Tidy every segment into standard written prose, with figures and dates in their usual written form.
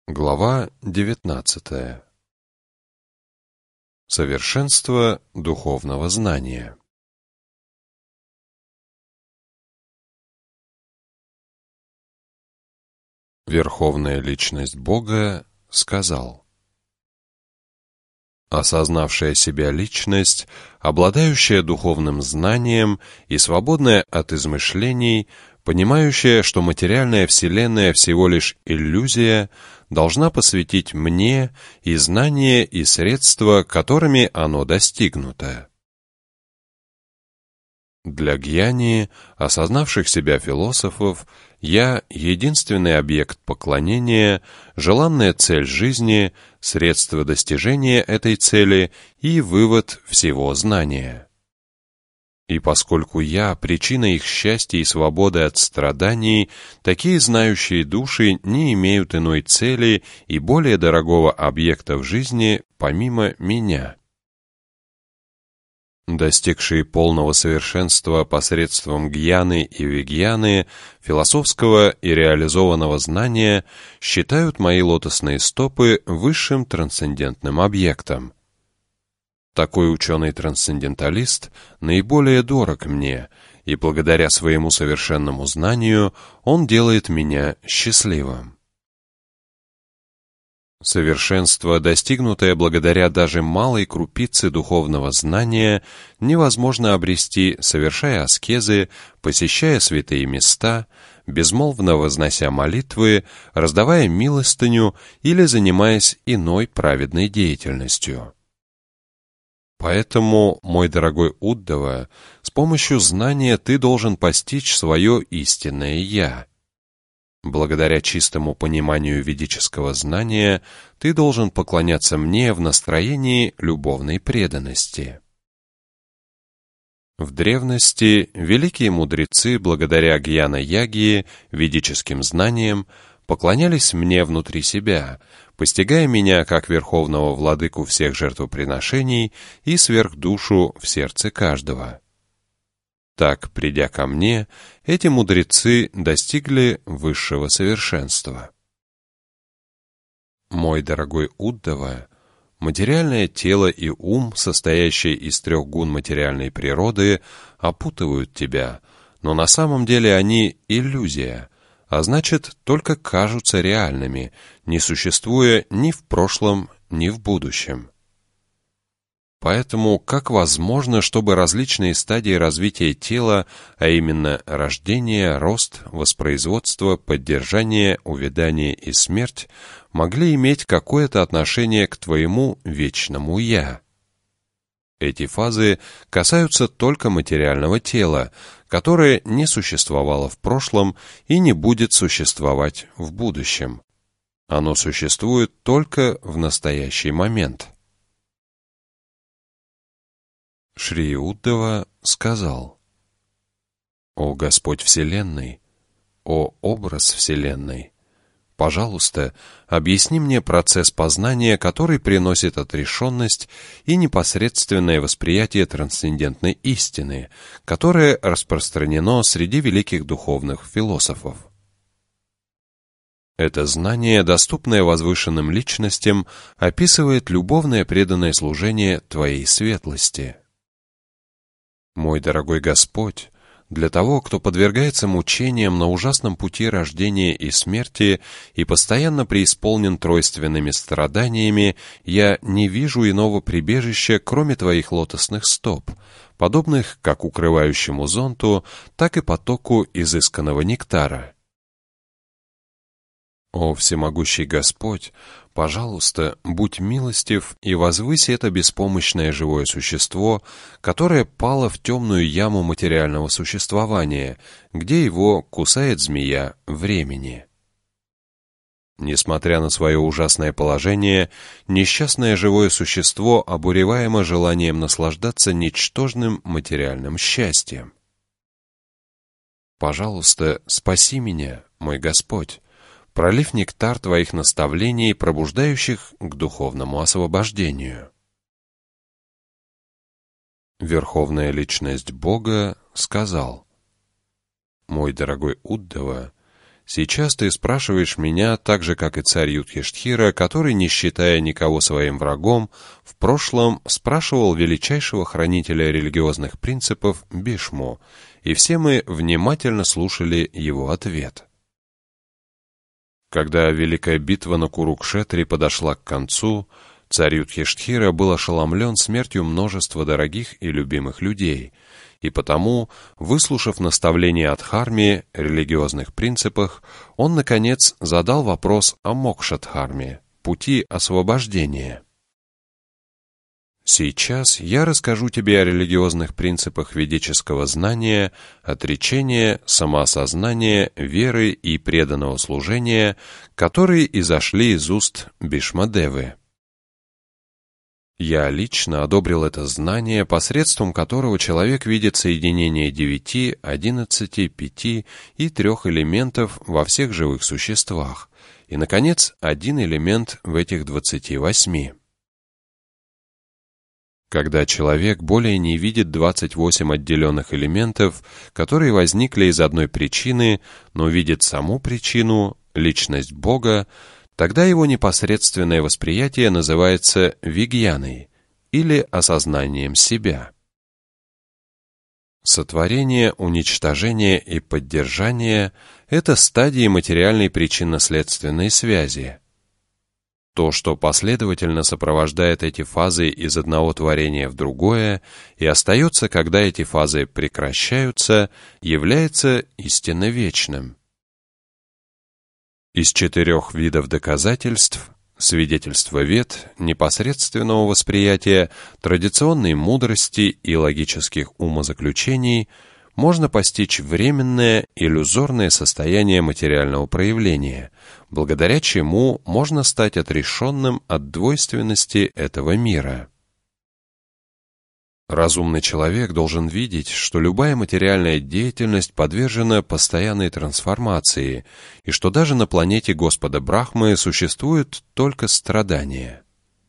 Глава 19. Совершенство духовного знания. Верховная Личность Бога сказал: осознавшая себя личность, обладающая духовным знанием и свободная от измышлений, понимающая, что материальная вселенная всего лишь иллюзия, должна посвятить мне и знания, и средства, которыми оно достигнуто. Для гьяни, осознавших себя философов, я — единственный объект поклонения, желанная цель жизни, средство достижения этой цели и вывод всего знания. И поскольку я — причина их счастья и свободы от страданий, такие знающие души не имеют иной цели и более дорогого объекта в жизни, помимо меня. Достигшие полного совершенства посредством гьяны и вигьяны, философского и реализованного знания, считают мои лотосные стопы высшим трансцендентным объектом. Такой ученый-трансценденталист наиболее дорог мне, и благодаря своему совершенному знанию он делает меня счастливым. Совершенство, достигнутое благодаря даже малой крупице духовного знания, невозможно обрести, совершая аскезы, посещая святые места, безмолвно вознося молитвы, раздавая милостыню или занимаясь иной праведной деятельностью. Поэтому, мой дорогой Уддава, с помощью знания ты должен постичь свое истинное «Я». Благодаря чистому пониманию ведического знания ты должен поклоняться мне в настроении любовной преданности. В древности великие мудрецы, благодаря гьяна-ягии, ведическим знаниям, поклонялись мне внутри себя, постигая меня как верховного владыку всех жертвоприношений и сверхдушу в сердце каждого. Так, придя ко мне, эти мудрецы достигли высшего совершенства. Мой дорогой Уддава, материальное тело и ум, состоящие из трех гун материальной природы, опутывают тебя, но на самом деле они иллюзия, а значит, только кажутся реальными, не существуя ни в прошлом, ни в будущем. Поэтому как возможно, чтобы различные стадии развития тела, а именно рождение, рост, воспроизводство, поддержание, увядание и смерть, могли иметь какое-то отношение к твоему вечному «Я»? Эти фазы касаются только материального тела, которое не существовало в прошлом и не будет существовать в будущем. Оно существует только в настоящий момент. Шри Уддава сказал: «О Господь Вселенной, о образ Вселенной, пожалуйста, объясни мне процесс познания, который приносит отрешенность и непосредственное восприятие трансцендентной истины, которое распространено среди великих духовных философов. Это знание, доступное возвышенным личностям, описывает любовное преданное служение Твоей светлости. Мой дорогой Господь, для того, кто подвергается мучениям на ужасном пути рождения и смерти и постоянно преисполнен тройственными страданиями, я не вижу иного прибежища, кроме Твоих лотосных стоп, подобных как укрывающему зонту, так и потоку изысканного нектара. О всемогущий Господь, пожалуйста, будь милостив и возвысь это беспомощное живое существо, которое пало в темную яму материального существования, где его кусает змея времени. Несмотря на свое ужасное положение, несчастное живое существо обуреваемо желанием наслаждаться ничтожным материальным счастьем. Пожалуйста, спаси меня, мой Господь, пролив нектар Твоих наставлений, пробуждающих к духовному освобождению. Верховная Личность Бога сказал: «Мой дорогой Уддава, Сейчас ты спрашиваешь меня так же, как и царь Юдхиштхира, который, не считая никого своим врагом, в прошлом спрашивал величайшего хранителя религиозных принципов Бишму, и все мы внимательно слушали его ответ. Когда великая битва на Курукшетре подошла к концу, царь Юдхиштхира был ошеломлен смертью множества дорогих и любимых людей, и потому, выслушав наставления от Дхарме, религиозных принципах, он, наконец, задал вопрос о Мокша-дхарме, пути освобождения. Сейчас я расскажу тебе о религиозных принципах ведического знания, отречения, самоосознания, веры и преданного служения, которые изошли из уст Бишмадевы. Я лично одобрил это знание, посредством которого человек видит соединение 9, 11, 5 и 3 элементов во всех живых существах, и, наконец, один элемент в этих 28. Когда человек более не видит 28 отделенных элементов, которые возникли из одной причины, но видит саму причину, личность Бога, тогда его непосредственное восприятие называется вигьяной, или осознанием себя. Сотворение, уничтожение и поддержание – это стадии материальной причинно-следственной связи. То, что последовательно сопровождает эти фазы из одного творения в другое и остается, когда эти фазы прекращаются, является истинно вечным. Из 4 видов доказательств – свидетельства вед, непосредственного восприятия, традиционной мудрости и логических умозаключений – можно постичь временное, иллюзорное состояние материального проявления, благодаря чему можно стать отрешенным от двойственности этого мира. Разумный человек должен видеть, что любая материальная деятельность подвержена постоянной трансформации, и что даже на планете Господа Брахмы существует только страдание.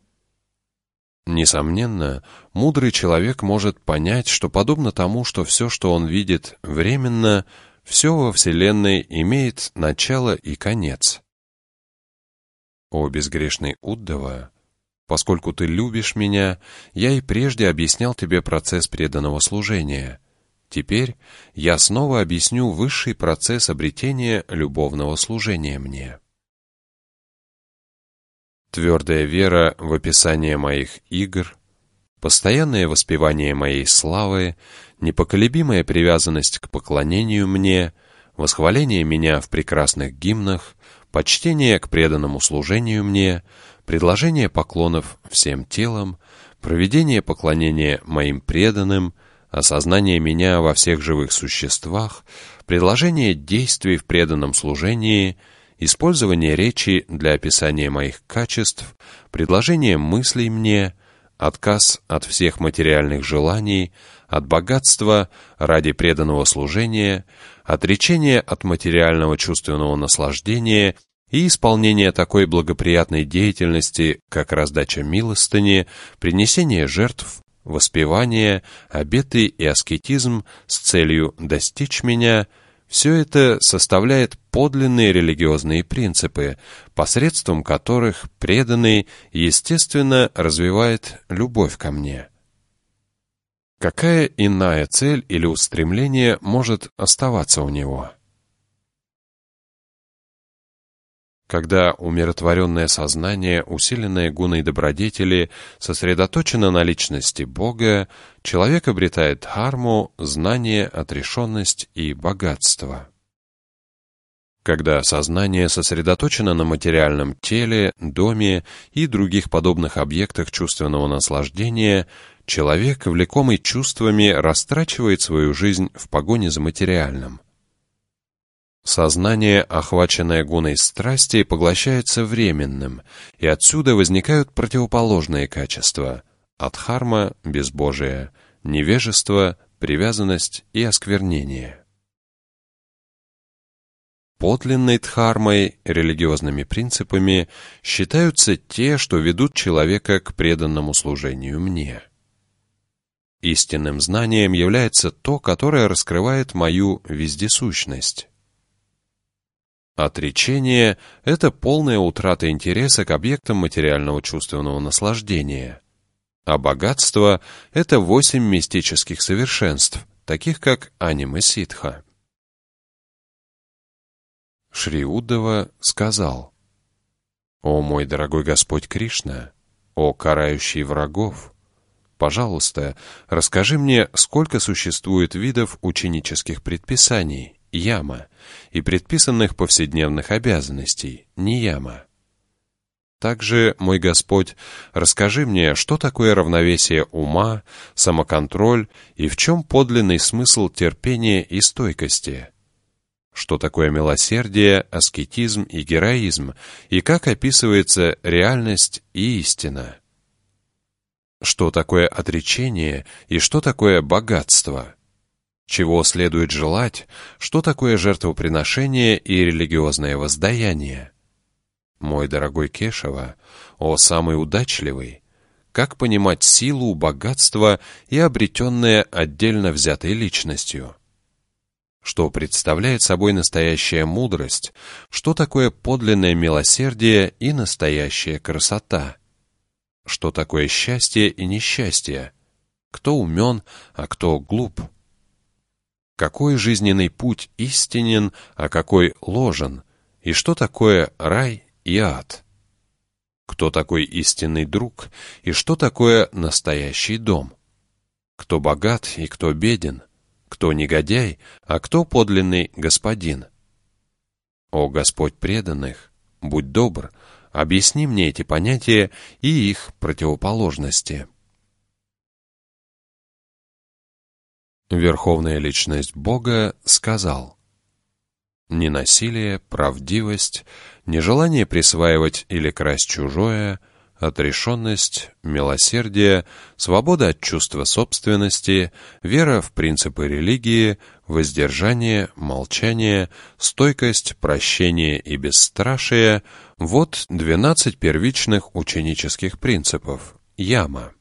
Несомненно, мудрый человек может понять, что подобно тому, что все, что он видит, временно, все во Вселенной имеет начало и конец. О безгрешный Уддава, поскольку ты любишь меня, я и прежде объяснял тебе процесс преданного служения. Теперь я снова объясню высший процесс обретения любовного служения мне. Твердая вера в описание моих игр, постоянное воспевание моей славы, непоколебимая привязанность к поклонению мне, восхваление меня в прекрасных гимнах, почтение к преданному служению мне, предложение поклонов всем телом, проведение поклонения моим преданным, осознание меня во всех живых существах, предложение действий в преданном служении, использование речи для описания моих качеств, предложение мыслей мне, отказ от всех материальных желаний, от богатства ради преданного служения, отречение от материального чувственного наслаждения и исполнение такой благоприятной деятельности, как раздача милостыни, принесение жертв, воспевание, обеты и аскетизм с целью достичь меня – все это составляет подлинные религиозные принципы, посредством которых преданный, естественно, развивает любовь ко мне. Какая иная цель или устремление может оставаться у него? Когда умиротворенное сознание, усиленное гуной добродетели, сосредоточено на личности Бога, человек обретает дхарму, знание, отрешенность и богатство. Когда сознание сосредоточено на материальном теле, доме и других подобных объектах чувственного наслаждения, человек, влекомый чувствами, растрачивает свою жизнь в погоне за материальным. Сознание, охваченное гуной страсти, поглощается временным, и отсюда возникают противоположные качества – адхарма, безбожие, невежество, привязанность и осквернение. Подлинной дхармой, религиозными принципами, считаются те, что ведут человека к преданному служению мне. Истинным знанием является то, которое раскрывает мою вездесущность. Отречение — это полная утрата интереса к объектам материального чувственного наслаждения. А богатство — это 8 мистических совершенств, таких как анима-ситха. Шри Уддава сказал: «О мой дорогой Господь Кришна, о карающий врагов, пожалуйста, расскажи мне, сколько существует видов ученических предписаний, яма, и предписанных повседневных обязанностей, нияма. Также, мой Господь, расскажи мне, что такое равновесие ума, самоконтроль и в чем подлинный смысл терпения и стойкости. Что такое милосердие, аскетизм и героизм, и как описывается реальность и истина. Что такое отречение и что такое богатство. Чего следует желать, что такое жертвоприношение и религиозное воздаяние. Мой дорогой Кешава, о самый удачливый, как понимать силу, богатство и обретенное отдельно взятой личностью? Что представляет собой настоящая мудрость, что такое подлинное милосердие и настоящая красота? Что такое счастье и несчастье? Кто умен, а кто глуп? Какой жизненный путь истинен, а какой ложен? И что такое рай и ад? Кто такой истинный друг, и что такое настоящий дом? Кто богат и кто беден? Кто негодяй, а кто подлинный господин? О Господь преданных, будь добр, объясни мне эти понятия и их противоположности». Верховная Личность Бога сказал: «Ненасилие, правдивость, нежелание присваивать или красть чужое, отрешенность, милосердие, свобода от чувства собственности, вера в принципы религии, воздержание, молчание, стойкость, прощение и бесстрашие — вот 12 первичных ученических принципов, яма.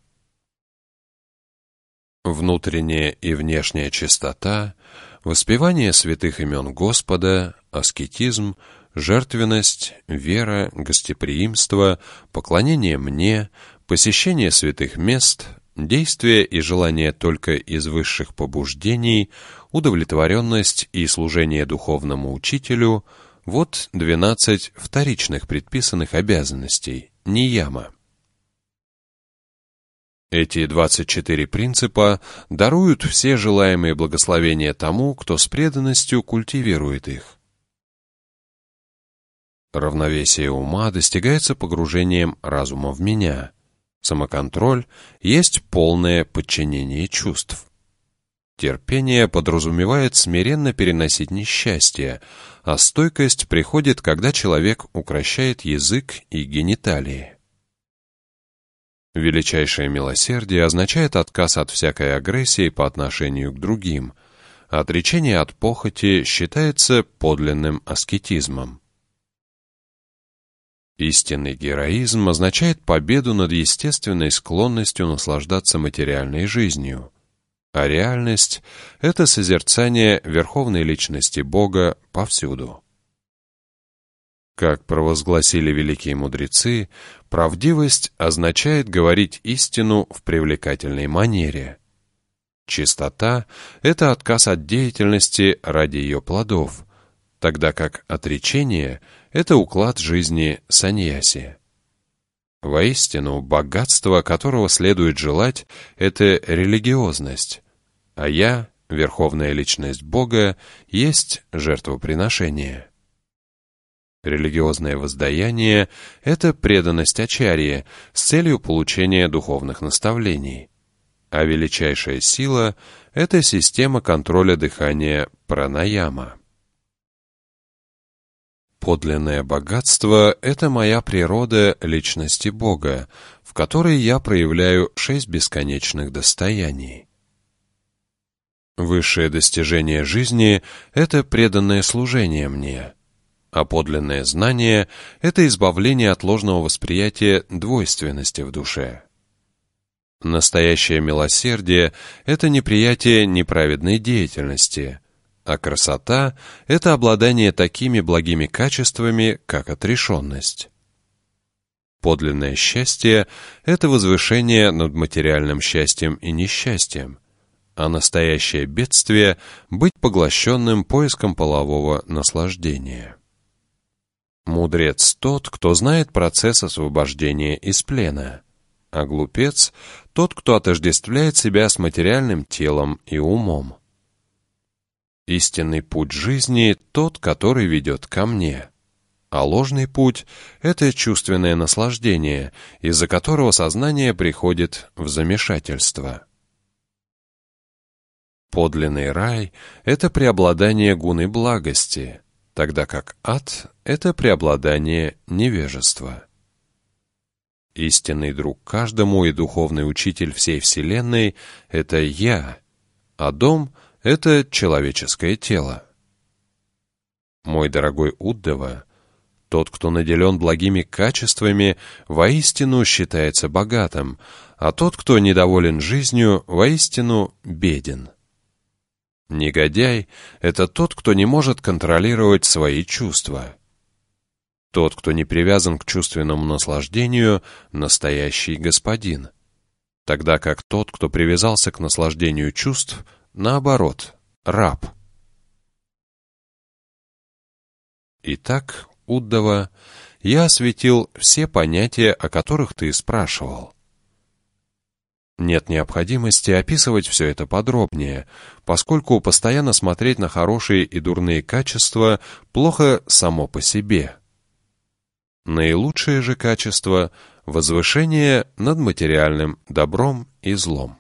Внутренняя и внешняя чистота, воспевание святых имен Господа, аскетизм, жертвенность, вера, гостеприимство, поклонение мне, посещение святых мест, действие и желание только из высших побуждений, удовлетворенность и служение духовному учителю — вот 12 вторичных предписанных обязанностей, нияма. Эти 24 принципа даруют все желаемые благословения тому, кто с преданностью культивирует их. Равновесие ума достигается погружением разума в меня. Самоконтроль есть полное подчинение чувств. Терпение подразумевает смиренно переносить несчастье, а стойкость приходит, когда человек укрощает язык и гениталии. Величайшее милосердие означает отказ от всякой агрессии по отношению к другим. Отречение от похоти считается подлинным аскетизмом. Истинный героизм означает победу над естественной склонностью наслаждаться материальной жизнью, а реальность — это созерцание Верховной Личности Бога повсюду. Как провозгласили великие мудрецы, правдивость означает говорить истину в привлекательной манере. Чистота — это отказ от деятельности ради ее плодов, тогда как отречение — это уклад жизни саньяси. Воистину, богатство, которого следует желать, — это религиозность, а я, Верховная Личность Бога, есть жертвоприношение. Религиозное воздаяние — это преданность ачарье с целью получения духовных наставлений, а величайшая сила — это система контроля дыхания пранаяма. Подлинное богатство — это моя природа личности Бога, в которой я проявляю 6 бесконечных достояний. Высшее достижение жизни — это преданное служение мне, а подлинное знание — это избавление от ложного восприятия двойственности в душе. Настоящее милосердие — это неприятие неправедной деятельности, а красота — это обладание такими благими качествами, как отрешенность. Подлинное счастье — это возвышение над материальным счастьем и несчастьем, а настоящее бедствие — быть поглощенным поиском полового наслаждения. Мудрец тот, кто знает процесс освобождения из плена, а глупец — тот, кто отождествляет себя с материальным телом и умом. Истинный путь жизни — тот, который ведет ко мне, а ложный путь — это чувственное наслаждение, из-за которого сознание приходит в замешательство. Подлинный рай — это преобладание гуны благости, тогда как ад — это преобладание невежества. Истинный друг каждому и духовный учитель всей Вселенной — это я, а дом — это человеческое тело. Мой дорогой Уддава, тот, кто наделен благими качествами, воистину считается богатым, а тот, кто недоволен жизнью, воистину беден. Негодяй — это тот, кто не может контролировать свои чувства. Тот, кто не привязан к чувственному наслаждению, настоящий господин, тогда как тот, кто привязался к наслаждению чувств, наоборот, раб. Итак, Уддава, я осветил все понятия, о которых ты спрашивал. Нет необходимости описывать все это подробнее, поскольку постоянно смотреть на хорошие и дурные качества плохо само по себе. Наилучшее же качество — возвышение над материальным добром и злом.